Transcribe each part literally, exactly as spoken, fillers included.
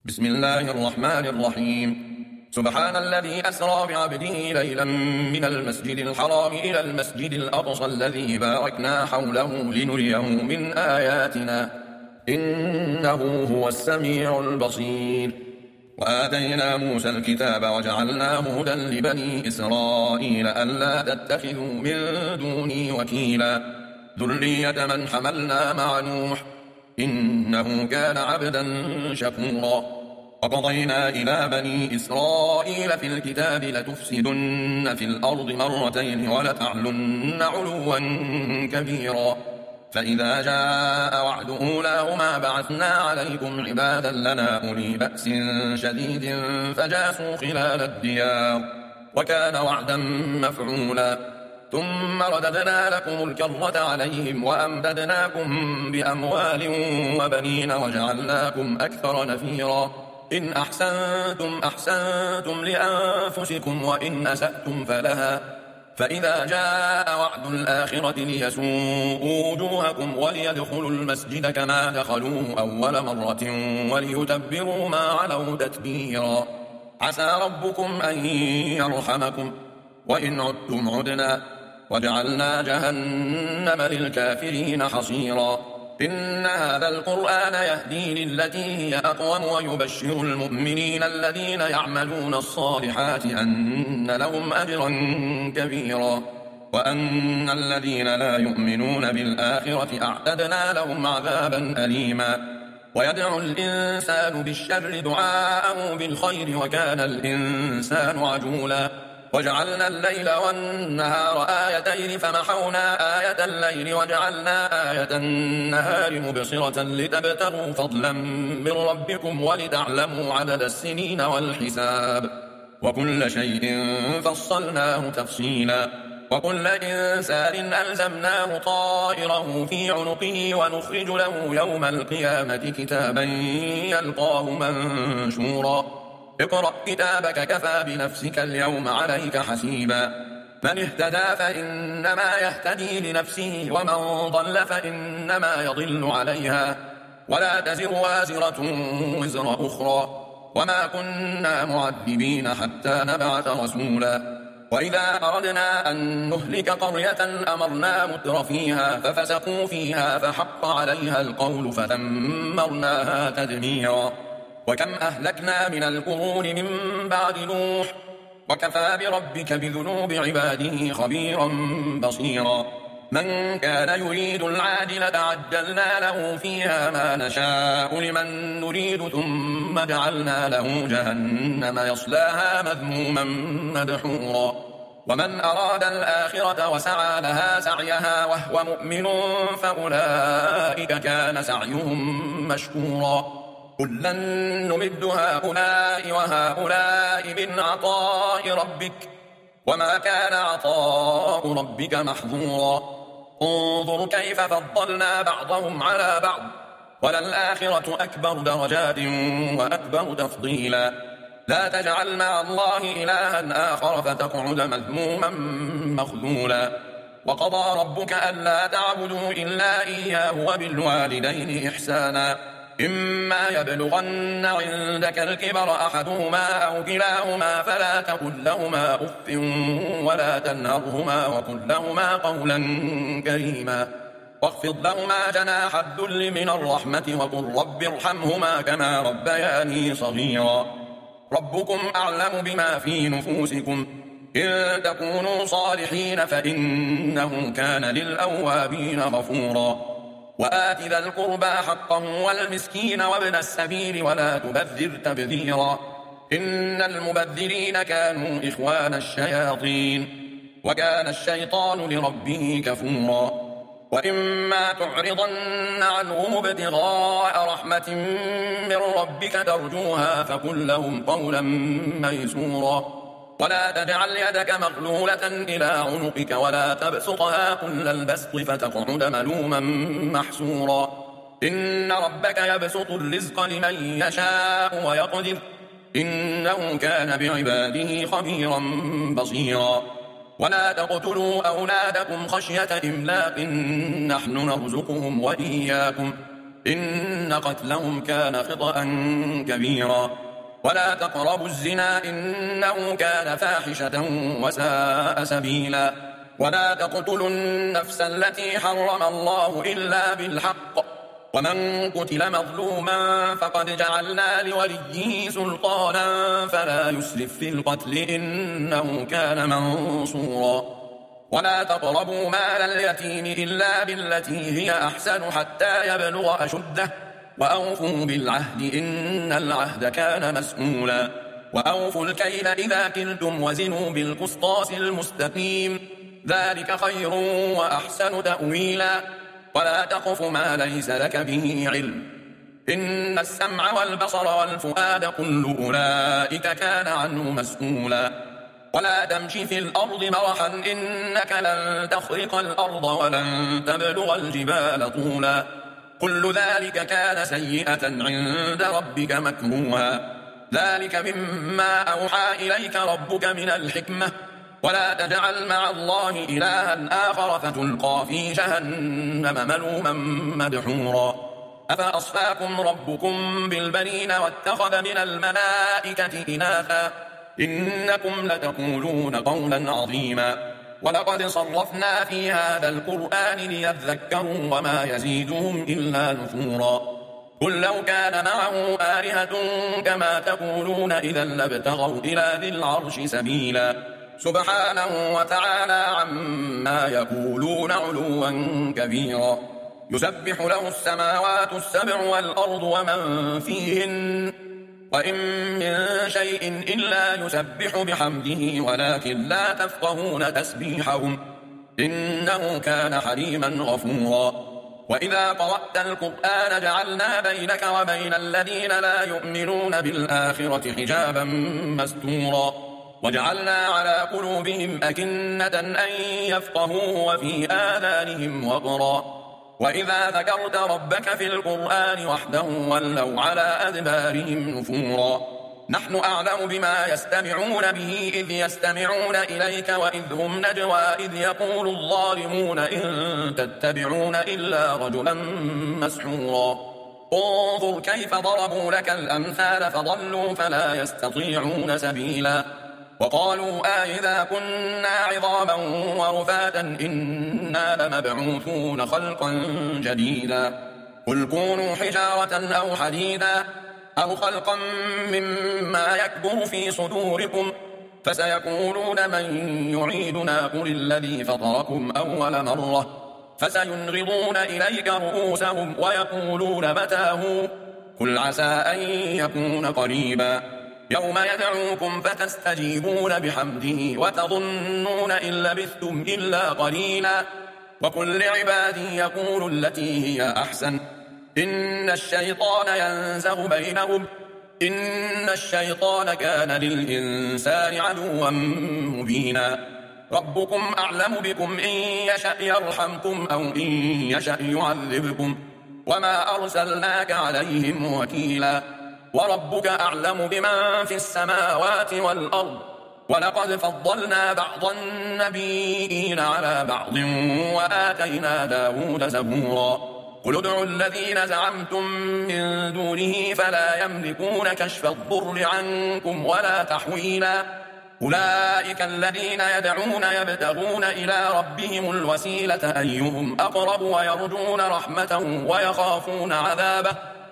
بسم الله الرحمن الرحيم. سبحان الذي أسرى بعبده ليلا من المسجد الحرام إلى المسجد الأقصى الذي باركنا حوله لنريه من آياتنا إنه هو السميع البصير. وآتينا موسى الكتاب وجعلناه هدى لبني إسرائيل ألا تتخذوا من دوني وكيلا ذرية من حملنا مع نوح إنه كان عبدا شكورا. وقضينا إلى بني إسرائيل في الكتاب لتفسدن في الأرض مرتين ولتعلن علوا كبيرا فإذا جاء وعد أولاهما بعثنا عليكم عبادا لنا أولي بأس شديد فجاسوا خلال الديار وكان وعدا مفعولا. ثم رددنا لكم الكرة عليهم وأمددناكم بأموال وبنين وجعلناكم أكثر نفيرا. إن أحسنتم أحسنتم لأنفسكم وإن أسأتم فلها فإذا جاء وعد الآخرة ليسوءوا وجوهكم وليدخلوا المسجد كما دخلوه أول مرة وليتبروا ما علوا تتبيرا. عسى ربكم أن يرحمكم وإن عدتم عدنا وجعلنا جهنم للكافرين حصيرا. إن هذا القرآن يهدي للتي هي أقوم ويبشر المؤمنين الذين يعملون الصالحات أن لهم أجرا كبيرا وأن الذين لا يؤمنون بالآخرة أعتدنا لهم عذابا أليما. ويدعو الإنسان بالشر دعاءه بالخير وكان الإنسان عجولا. وجعلنا الليل والنهار آيتين فمحونا آية الليل وجعلنا آية النهار مبصرة لتبتغوا فضلا من ربكم ولتعلموا عدد السنين والحساب وكل شيء فصلناه تفصيلا. وكل إنسان ألزمناه طائره في عنقه ونخرج له يوم القيامة كتابا يلقاه منشورا. اقرأ كتابك كفى بنفسك اليوم عليك حسيبا. من اهتدى فإنما يهتدي لنفسه ومن ضل فإنما يضل عليها ولا تزر وازرة وزر أخرى وما كنا معذبين حتى نبعث رسولا. وإذا أردنا أن نهلك قرية أمرنا متر فيها ففسقوا فيها فحق عليها القول فدمرناها تدميرا. وكم أهلكنا من القرون من بعد نوح وكفى بربك بذنوب عباده خبيرا بصيرا. من كان يريد العاجلة عجلنا له فيها ما نشاء لمن نريد ثم جعلنا له جهنم يصلاها مذموما مدحورا. ومن أراد الآخرة وسعى لها سعيها وهو مؤمن فأولئك كان سعيهم مشكورا. كلا نمد هؤلاء وهؤلاء من عطاء ربك وما كان عطاء ربك محظورا. انظر كيف فضلنا بعضهم على بعض وللآخرة أكبر درجات وأكبر تفضيلا. لا تجعل مع الله إلها آخر فتقعد مذموما مخذولا. وقضى ربك ألا تعبدوا إلا إياه وبالوالدين إحسانا إما يبلغن عندك الكبر أحدهما أو كلاهما فلا تقل لهما أف ولا تنهرهما وقل لهما قولا كريما واخفض لهما جناح الذل من الرحمة وقل رب ارحمهما كما ربياني صغيرا. ربكم أعلم بما في نفوسكم إن تكونوا صالحين فإنه كان للأوابين غفورا. وآت ذا القربى حقه والمسكين وابن السبيل ولا تبذر تبذيرا إن المبذرين كانوا إخوان الشياطين وكان الشيطان لربه كفورا. وإما تعرضن عنهم ابتغاء رحمة من ربك ترجوها فقل لهم قولا ميسورا. ولا تجعل يدك مغلولة إلى عنقك ولا تبسطها كل البسط فتقعد ملوما محسورا. إن ربك يبسط الرزق لمن يشاء ويقدر إنه كان بعباده خبيرا بصيرا. ولا تقتلوا أولادكم خشية إملاق نحن نرزقهم وإياكم إن قتلهم كان خطأ كبيرا ولا تقربوا الزنا إنه كان فاحشة وساء سبيلا ولا تقتلوا النفس التي حرم الله إلا بالحق ومن قتل مظلوما فقد جعلنا لوليه سلطانا فلا يسرف في القتل إنه كان منصورا ولا تقربوا مال اليتيم إلا بالتي هي أحسن حتى يبلغ أشده وأوفوا بالعهد إن العهد كان مسؤولا وأوفوا الكيل إذا كلتم وزنوا بالقسطاس المستقيم ذلك خير وأحسن تأويلا ولا تقف ما ليس لك به علم إن السمع والبصر والفؤاد كل أولئك كان عنه مسؤولا ولا تمشي في الأرض مرحا إنك لن تخرق الأرض ولن تبلغ الجبال طولا كل ذلك كان سيئة عند ربك مكروها ذلك مما أوحى إليك ربك من الحكمة ولا تجعل مع الله إلها آخر فتلقى في جهنم ملوما مدحورا أفأصفاكم ربكم بالبنين واتخذ من الملائكة إناثا إنكم لتقولون قولا عظيما ولقد صرفنا في هذا القرآن ليذكروا وما يزيدهم إلا نفورا قل لو كان معه آلهة كما تقولون إذا لابتغوا إلى ذي العرش سبيلا سبحانه وتعالى عما يقولون علوا كبيرا يسبح له السماوات السبع والأرض ومن فيهن وإن من شيء إلا يسبح بحمده ولكن لا تفقهون تسبيحهم إنه كان حليما غفورا وإذا قرأت القرآن جعلنا بينك وبين الذين لا يؤمنون بالآخرة حجابا مستورا وجعلنا على قلوبهم أكنة أن يفقهوه وفي آذانهم وقرا وإذا ذكرت ربك في القرآن وحده ولوا على أدبارهم نفورا نحن أعلم بما يستمعون به إذ يستمعون إليك وإذ هم نجوى إذ يقول الظالمون إن تتبعون إلا رجلا مسحورا انظر كيف ضربوا لك الأمثال فضلوا فلا يستطيعون سبيلا وقالوا آئذا كنا عظاما ورفاتا إنا لمبعوثون خلقا جديدا قل كونوا حجارة أو حديدا أو خلقا مما يكبر في صدوركم فسيقولون من يعيدنا قل الذي فطركم أول مرة فسينغضون إليك رؤوسهم ويقولون متى هو قل عسى أن يكون قريبا يوم يدعوكم فتستجيبون بحمده وتظنون إن لبثتم إلا قليلا وقل لعبادي يقول التي هي أحسن إن الشيطان ينزغ بينهم إن الشيطان كان للإنسان عدوا مبينا ربكم أعلم بكم إن يشأ يرحمكم أو إن يشأ يعذبكم وما أرسلناك عليهم وكيلا وربك أعلم بمن في السماوات والأرض ولقد فضلنا بعض النبيين على بعض وآتينا داود زبورا قل ادعوا الذين زعمتم من دونه فلا يملكون كشف الضر عنكم ولا تحويلا أولئك الذين يدعون يبتغون إلى ربهم الوسيلة أيهم أقرب ويرجون رحمته ويخافون عذابه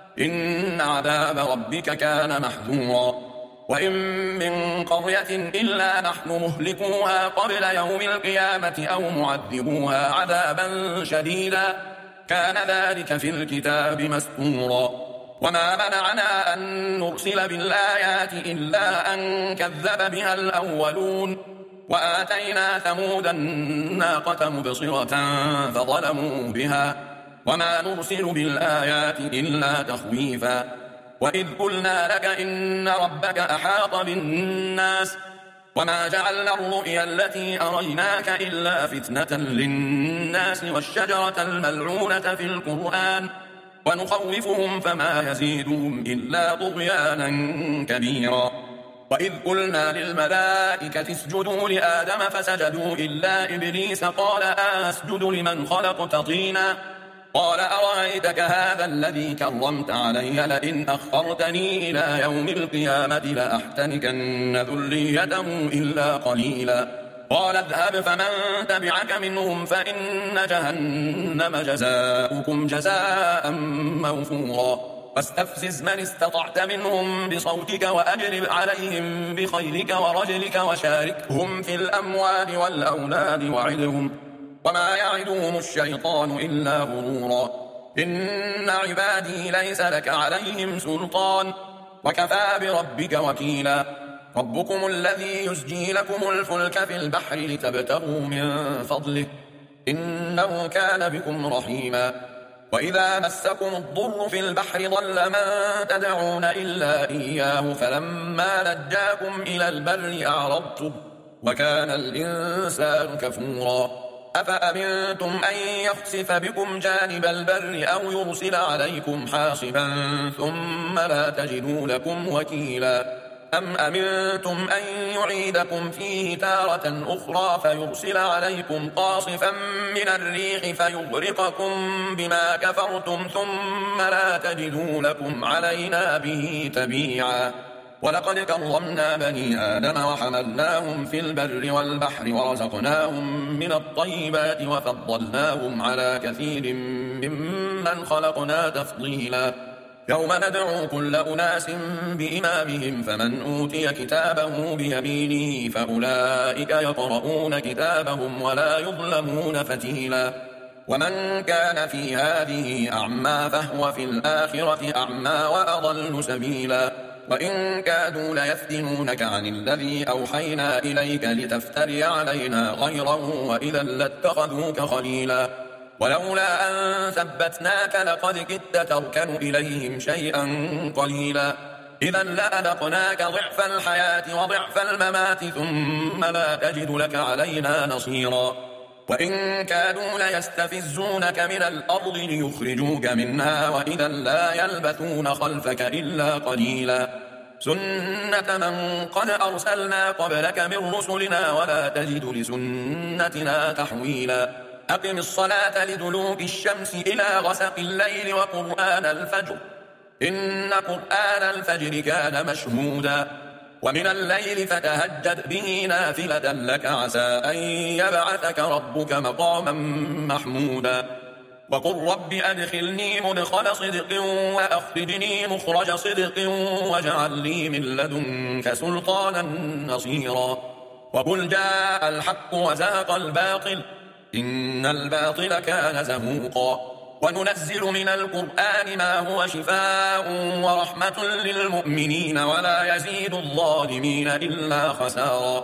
إن عذاب ربك كان محذورا وإن من قرية إلا نحن مهلكوها قبل يوم القيامة أو معذبوها عذابا شديدا كان ذلك في الكتاب مسطورا وما منعنا أن نرسل بالآيات إلا أن كذب بها الأولون وآتينا ثمود الناقة مبصرة فظلموا بها وما نرسل بالآيات إلا تخويفا وإذ قلنا لك إن ربك أحاط بالناس وما جعلنا الرؤيا التي أريناك إلا فتنة للناس والشجرة الملعونة في القرآن ونخوفهم فما يزيدهم إلا طغيانا كبيرا وإذ قلنا للملائكة اسجدوا لآدم فسجدوا إلا إبليس قال أسجد لمن خلقت طينا قال أرأيتك هذا الذي كرمت علي لئن أخرتني إلى يوم القيامة لأحتنكن ذريته إلا قليلا قال اذهب فمن تبعك منهم فإن جهنم جزاؤكم جزاء موفورا واستفزز من استطعت منهم بصوتك وأجلب عليهم بخيلك ورجلك وشاركهم في الأموال والأولاد وعدهم وما يعدهم الشيطان إلا غرورا إن عبادي ليس لك عليهم سلطان وكفى بربك وكيلا ربكم الذي يسجي لكم الفلك في البحر لتبتغوا من فضله إنه كان بكم رحيما وإذا مسكم الضر في البحر ضل من تدعون إلا إياه فلما نجاكم إلى البر أعرضتم وكان الإنسان كفورا أفأمنتم أن يخسف بكم جانب البر أو يرسل عليكم حاصبا ثم لا تجدوا لكم وكيلا أم أمنتم أن يعيدكم فيه تارة أخرى فيرسل عليكم قاصفا من الريح فيغرقكم بما كفرتم ثم لا تجدوا لكم علينا به تبيعا ولقد كرمنا بني آدم وحملناهم في البر والبحر ورزقناهم من الطيبات وفضلناهم على كثير ممن خلقنا تفضيلا يوم ندعو كل أناس بإمامهم فمن أوتي كتابه بيمينه فأولئك يقرؤون كتابهم ولا يظلمون فتيلا ومن كان في هذه أعمى فهو في الآخرة أعمى وأضل سبيلا وإن كادوا ليفتنونك عن الذي أوحينا إليك لتفتري علينا غيره وإذا لاتخذوك خليلا ولولا أن ثبتناك لقد كدت تركن إليهم شيئا قليلا إذا لأذقناك ضعف الحياة وضعف الممات ثم لا تجد لك علينا نصيرا وإن كادوا ليستفزونك من الأرض ليخرجوك منها وإذا لا يلبثون خلفك إلا قليلا سنة من قد أرسلنا قبلك من رسلنا ولا تجد لسنتنا تحويلا أقم الصلاة لدلوك الشمس إلى غسق الليل وقرآن الفجر إن قرآن الفجر كان مشهودا ومن الليل فتهجد به نافلة لك عسى أن يبعثك ربك مقاما محمودا وقل رب أدخلني مدخل صدق وأخرجني مخرج صدق واجعل لي من لدنك سلطانا نصيرا وقل جاء الحق وزهق الباطل إن الباطل كان زهوقا وننزل من القرآن ما هو شفاء ورحمة للمؤمنين ولا يزيد الظالمين إلا خسارا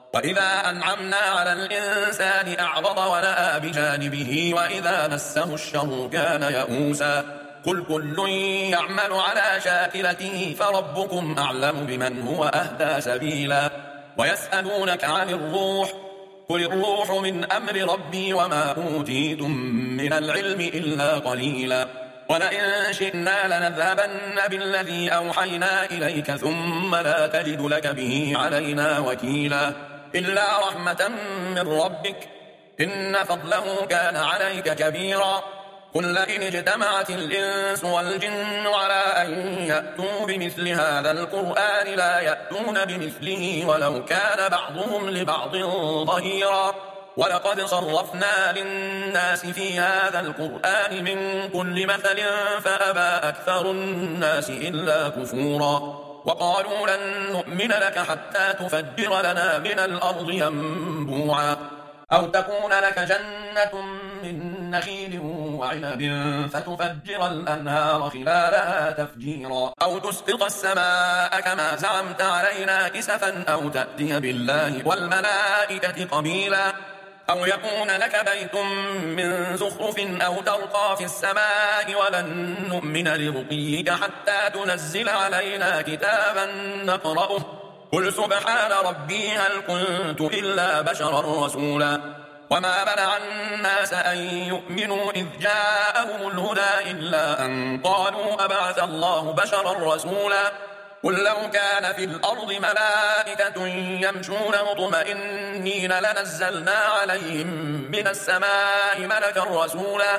وإذا أنعمنا على الإنسان أعرض ونأى بجانبه وإذا مسه الشر كان يئوسا قل كل يعمل على شاكلته فربكم أعلم بمن هو أهدى سبيلا ويسألونك عن الروح قل الروح من أمر ربي وما أوتيتم من العلم إلا قليلا ولئن شئنا لنذهبن بالذي أوحينا إليك ثم لا تجد لك به علينا وكيلا إلا رحمة من ربك إن فضله كان عليك كبيرا قل لئن اجتمعت الإنس والجن على أن يأتوا بمثل هذا القرآن لا يأتون بمثله ولو كان بعضهم لبعض ظهيرا ولقد صرفنا للناس في هذا القرآن من كل مثل فأبى أكثر الناس إلا كفورا وقالوا لن نؤمن لك حتى تفجر لنا من الأرض ينبوعا أو تكون لك جنة من نخيل وعنب فتفجر الأنهار خلالها تفجيرا أو تسقط السماء كما زعمت علينا كسفا أو تأتي بالله والملائكة قبيلا أو يكون لك بيت من زخرف أو ترقى في السماء ولن نؤمن لرقيك حتى تنزل علينا كتابا نقرأه قل سبحان ربي هل كنت إلا بشرا رسولا وما منع الناس أن يؤمنوا إذ جاءهم الهدى إلا أن قالوا أبعث الله بشرا رسولا قل لو كان في الأرض ملائكة يمشون مطمئنين لنزلنا عليهم من السماء ملكا رسولا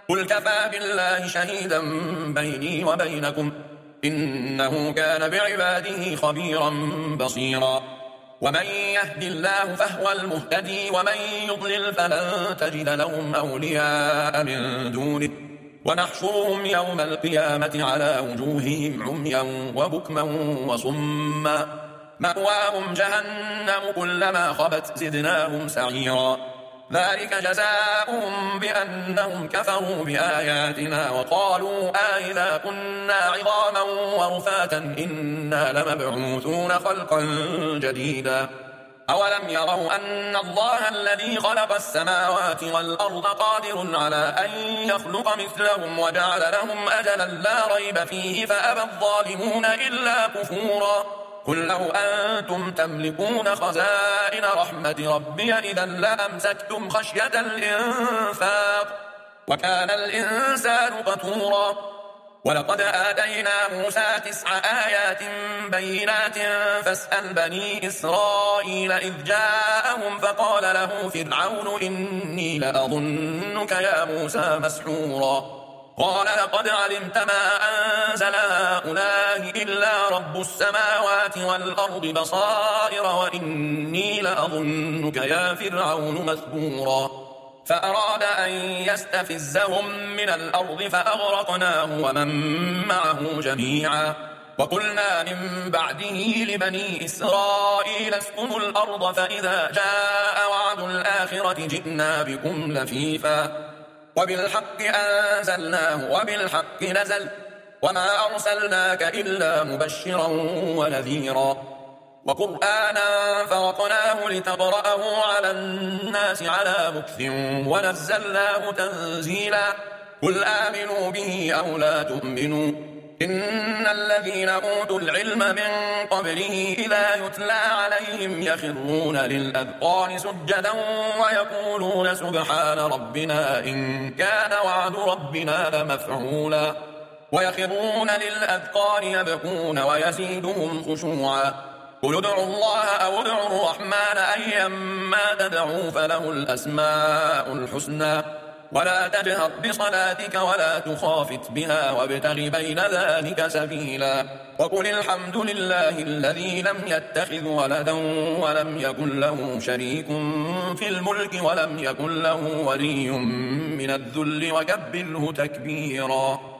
قل كفى بالله شهيدا بيني وبينكم إنه كان بعباده خبيرا بصيرا ومن يهد الله فهو المهتدي ومن يضلل فلن تجد لهم أولياء من دونه ونحشرهم يوم القيامة على وجوههم عميا وبكما وصما مأواهم جهنم كلما خبت زدناهم سعيرا ذلك جزاؤهم بأنهم كفروا بآياتنا وقالوا آئذا كنا عظاما ورفاتا إنا لمبعوثون خلقا جديدا أولم يروا أن الله الذي خلق السماوات والأرض قادر على أن يخلق مثلهم وجعل لهم أجلا لا ريب فيه فأبى الظالمون إلا كفورا قل لو أنتم تملكون خزائن رحمة ربي إذا لأمسكتم خشية الإنفاق وكان الإنسان قتورا ولقد آتينا موسى تسع آيات بينات فاسأل بني إسرائيل إذ جاءهم فقال له فرعون إني لأظنك يا موسى مسحورا قال لقد علمت ما أنزل هؤلاء إلا رب السماوات والأرض بصائر وإني لأظنك يا فرعون مثبورا فأراد أن يستفزهم من الأرض فأغرقناه ومن معه جميعا وقلنا من بعده لبني إسرائيل اسكنوا الأرض فإذا جاء وعد الآخرة جئنا بكم لفيفا وبالحق أنزلناه وبالحق نزل وما أرسلناك إلا مبشرا ونذيرا وقرآنا فرقناه لتقرأه على الناس على مكث ونزلناه تنزيلا قل آمنوا به أو لا تؤمنوا إن الذين أوتوا العلم من قبله إذا يتلى عليهم يخرون للأذقان سجدا ويقولون سبحان ربنا إن كان وعد ربنا لمفعولا ويخرون للأذقان يبكون ويزيدهم خشوعا قل ادعوا الله أو ادعوا الرحمن أيما تدعوا فله الأسماء الحسنى ولا تجهر بصلاتك ولا تخافت بها وابتغ بين ذلك سبيلا وقل الحمد لله الذي لم يتخذ ولدا ولم يكن له شريك في الملك ولم يكن له ولي من الذل وكبره تكبيرا